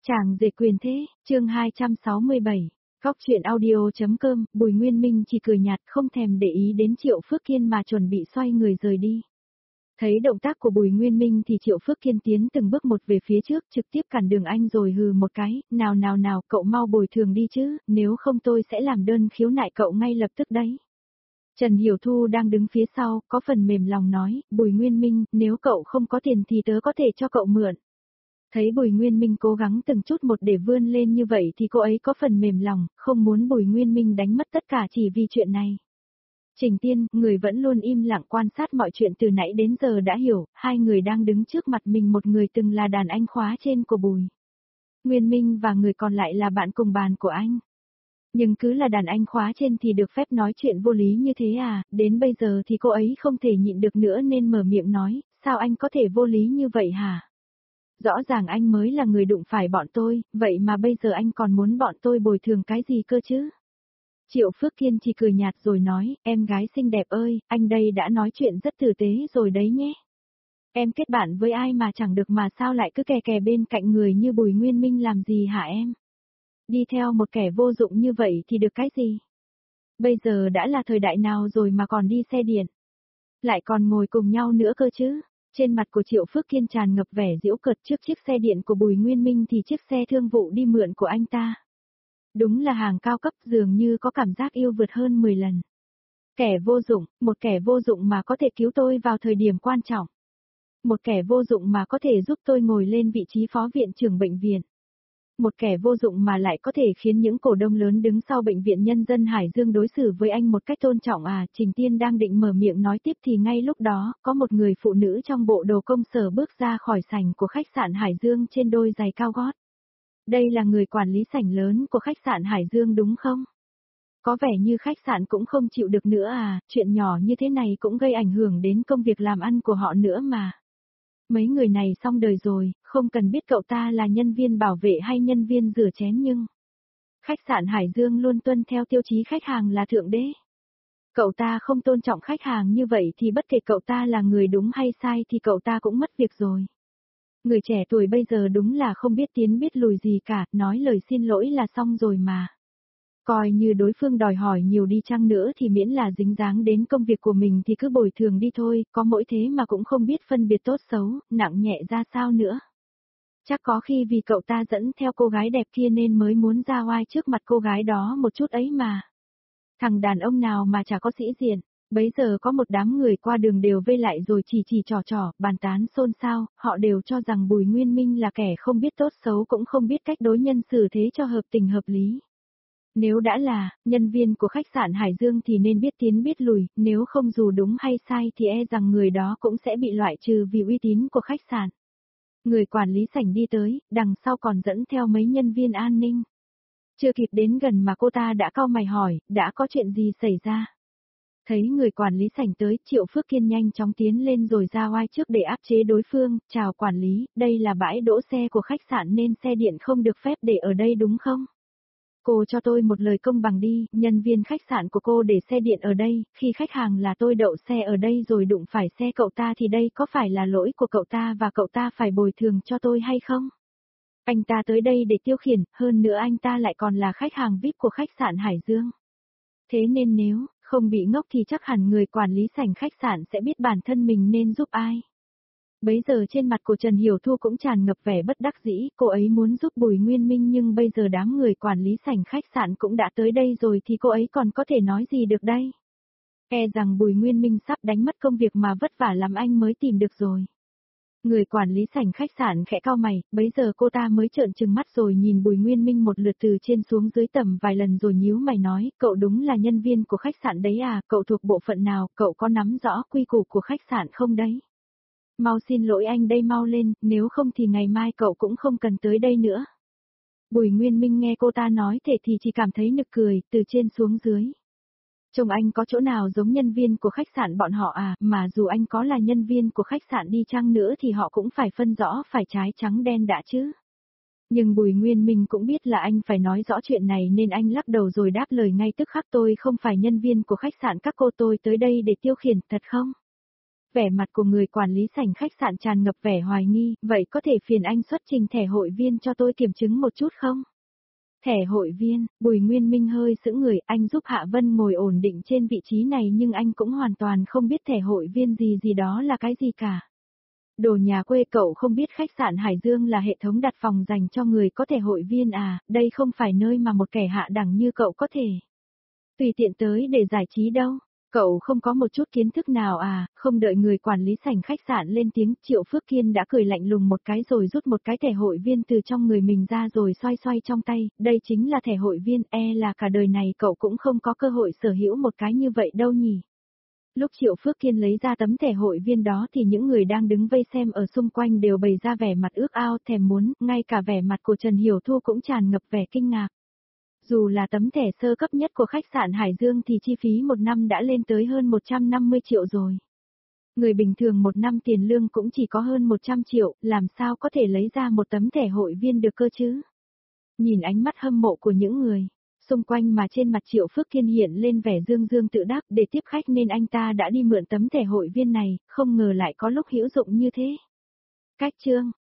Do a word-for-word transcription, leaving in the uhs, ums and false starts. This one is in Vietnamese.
Chàng rể quyền thế, chương hai trăm sáu mươi bảy. Góc truyện audio.com, Bùi Nguyên Minh chỉ cười nhạt không thèm để ý đến Triệu Phước Kiên mà chuẩn bị xoay người rời đi. Thấy động tác của Bùi Nguyên Minh thì Triệu Phước Kiên tiến từng bước một về phía trước trực tiếp cản đường anh rồi hừ một cái, nào nào nào cậu mau bồi thường đi chứ, nếu không tôi sẽ làm đơn khiếu nại cậu ngay lập tức đấy. Trần Hiểu Thu đang đứng phía sau, có phần mềm lòng nói, Bùi Nguyên Minh, nếu cậu không có tiền thì tớ có thể cho cậu mượn. Thấy Bùi Nguyên Minh cố gắng từng chút một để vươn lên như vậy thì cô ấy có phần mềm lòng, không muốn Bùi Nguyên Minh đánh mất tất cả chỉ vì chuyện này. Trình Tiên, người vẫn luôn im lặng quan sát mọi chuyện từ nãy đến giờ đã hiểu, hai người đang đứng trước mặt mình, một người từng là đàn anh khóa trên của Bùi Nguyên Minh và người còn lại là bạn cùng bàn của anh. Nhưng cứ là đàn anh khóa trên thì được phép nói chuyện vô lý như thế à, đến bây giờ thì cô ấy không thể nhịn được nữa nên mở miệng nói, sao anh có thể vô lý như vậy hả? Rõ ràng anh mới là người đụng phải bọn tôi, vậy mà bây giờ anh còn muốn bọn tôi bồi thường cái gì cơ chứ? Triệu Phước Kiên chỉ cười nhạt rồi nói, em gái xinh đẹp ơi, anh đây đã nói chuyện rất tử tế rồi đấy nhé. Em kết bạn với ai mà chẳng được mà sao lại cứ kè kè bên cạnh người như Bùi Nguyên Minh làm gì hả em? Đi theo một kẻ vô dụng như vậy thì được cái gì? Bây giờ đã là thời đại nào rồi mà còn đi xe điện? Lại còn ngồi cùng nhau nữa cơ chứ? Trên mặt của Triệu Phước Kiên tràn ngập vẻ giễu cợt trước chiếc xe điện của Bùi Nguyên Minh thì chiếc xe thương vụ đi mượn của anh ta. Đúng là hàng cao cấp, dường như có cảm giác yêu vượt hơn mười lần. Kẻ vô dụng, một kẻ vô dụng mà có thể cứu tôi vào thời điểm quan trọng. Một kẻ vô dụng mà có thể giúp tôi ngồi lên vị trí phó viện trưởng bệnh viện. Một kẻ vô dụng mà lại có thể khiến những cổ đông lớn đứng sau Bệnh viện Nhân dân Hải Dương đối xử với anh một cách tôn trọng à. Trình Tiên đang định mở miệng nói tiếp thì ngay lúc đó, có một người phụ nữ trong bộ đồ công sở bước ra khỏi sảnh của khách sạn Hải Dương trên đôi giày cao gót. Đây là người quản lý sảnh lớn của khách sạn Hải Dương đúng không? Có vẻ như khách sạn cũng không chịu được nữa à, chuyện nhỏ như thế này cũng gây ảnh hưởng đến công việc làm ăn của họ nữa mà. Mấy người này xong đời rồi, không cần biết cậu ta là nhân viên bảo vệ hay nhân viên rửa chén nhưng... Khách sạn Hải Dương luôn tuân theo tiêu chí khách hàng là thượng đế. Cậu ta không tôn trọng khách hàng như vậy thì bất kể cậu ta là người đúng hay sai thì cậu ta cũng mất việc rồi. Người trẻ tuổi bây giờ đúng là không biết tiến biết lùi gì cả, nói lời xin lỗi là xong rồi mà. Coi như đối phương đòi hỏi nhiều đi chăng nữa thì miễn là dính dáng đến công việc của mình thì cứ bồi thường đi thôi, có mỗi thế mà cũng không biết phân biệt tốt xấu, nặng nhẹ ra sao nữa. Chắc có khi vì cậu ta dẫn theo cô gái đẹp kia nên mới muốn ra oai trước mặt cô gái đó một chút ấy mà. Thằng đàn ông nào mà chả có sĩ diện, bấy giờ có một đám người qua đường đều vây lại rồi chỉ chỉ trò trò, bàn tán xôn xao, họ đều cho rằng Bùi Nguyên Minh là kẻ không biết tốt xấu cũng không biết cách đối nhân xử thế cho hợp tình hợp lý. Nếu đã là nhân viên của khách sạn Hải Dương thì nên biết tiến biết lùi, nếu không dù đúng hay sai thì e rằng người đó cũng sẽ bị loại trừ vì uy tín của khách sạn. Người quản lý sảnh đi tới, đằng sau còn dẫn theo mấy nhân viên an ninh. Chưa kịp đến gần mà cô ta đã cau mày hỏi, đã có chuyện gì xảy ra? Thấy người quản lý sảnh tới, Triệu Phước Kiên nhanh chóng tiến lên rồi ra oai trước để áp chế đối phương, chào quản lý, đây là bãi đỗ xe của khách sạn nên xe điện không được phép để ở đây đúng không? Cô cho tôi một lời công bằng đi, nhân viên khách sạn của cô để xe điện ở đây, khi khách hàng là tôi đậu xe ở đây rồi đụng phải xe cậu ta thì đây có phải là lỗi của cậu ta và cậu ta phải bồi thường cho tôi hay không? Anh ta tới đây để tiêu khiển, hơn nữa anh ta lại còn là khách hàng vi ai pi của khách sạn Hải Dương. Thế nên nếu không bị ngốc thì chắc hẳn người quản lý sảnh khách sạn sẽ biết bản thân mình nên giúp ai. Bấy giờ trên mặt của Trần Hiểu Thu cũng tràn ngập vẻ bất đắc dĩ, cô ấy muốn giúp Bùi Nguyên Minh nhưng bây giờ đám người quản lý sảnh khách sạn cũng đã tới đây rồi thì cô ấy còn có thể nói gì được đây? E rằng Bùi Nguyên Minh sắp đánh mất công việc mà vất vả lắm anh mới tìm được rồi. Người quản lý sảnh khách sạn khẽ cau mày, bấy giờ cô ta mới trợn trừng mắt rồi nhìn Bùi Nguyên Minh một lượt từ trên xuống dưới tầm vài lần rồi nhíu mày nói, cậu đúng là nhân viên của khách sạn đấy à, cậu thuộc bộ phận nào, cậu có nắm rõ quy củ của khách sạn không đấy? Mau xin lỗi anh đây mau lên, nếu không thì ngày mai cậu cũng không cần tới đây nữa. Bùi Nguyên Minh nghe cô ta nói thế thì chỉ cảm thấy nực cười, từ trên xuống dưới. Trông anh có chỗ nào giống nhân viên của khách sạn bọn họ à, mà dù anh có là nhân viên của khách sạn đi chăng nữa thì họ cũng phải phân rõ phải trái trắng đen đã chứ. Nhưng Bùi Nguyên Minh cũng biết là anh phải nói rõ chuyện này nên anh lắc đầu rồi đáp lời ngay tức khắc, tôi không phải nhân viên của khách sạn các cô, tôi tới đây để tiêu khiển, thật không? Vẻ mặt của người quản lý sảnh khách sạn tràn ngập vẻ hoài nghi, vậy có thể phiền anh xuất trình thẻ hội viên cho tôi kiểm chứng một chút không? Thẻ hội viên, Bùi Nguyên Minh hơi sững người, anh giúp Hạ Vân ngồi ổn định trên vị trí này nhưng anh cũng hoàn toàn không biết thẻ hội viên gì gì đó là cái gì cả. Đồ nhà quê, cậu không biết khách sạn Hải Dương là hệ thống đặt phòng dành cho người có thẻ hội viên à, đây không phải nơi mà một kẻ hạ đẳng như cậu có thể tùy tiện tới để giải trí đâu. Cậu không có một chút kiến thức nào à, không đợi người quản lý sảnh khách sạn lên tiếng, Triệu Phước Kiên đã cười lạnh lùng một cái rồi rút một cái thẻ hội viên từ trong người mình ra rồi xoay xoay trong tay, đây chính là thẻ hội viên, e là cả đời này cậu cũng không có cơ hội sở hữu một cái như vậy đâu nhỉ. Lúc Triệu Phước Kiên lấy ra tấm thẻ hội viên đó thì những người đang đứng vây xem ở xung quanh đều bày ra vẻ mặt ước ao thèm muốn, ngay cả vẻ mặt của Trần Hiểu Thu cũng tràn ngập vẻ kinh ngạc. Dù là tấm thẻ sơ cấp nhất của khách sạn Hải Dương thì chi phí một năm đã lên tới hơn một trăm năm mươi triệu rồi. Người bình thường một năm tiền lương cũng chỉ có hơn một trăm triệu, làm sao có thể lấy ra một tấm thẻ hội viên được cơ chứ? Nhìn ánh mắt hâm mộ của những người xung quanh mà trên mặt Triệu Phước Kiên hiện lên vẻ dương dương tự đắc, để tiếp khách nên anh ta đã đi mượn tấm thẻ hội viên này, không ngờ lại có lúc hữu dụng như thế. Cách chương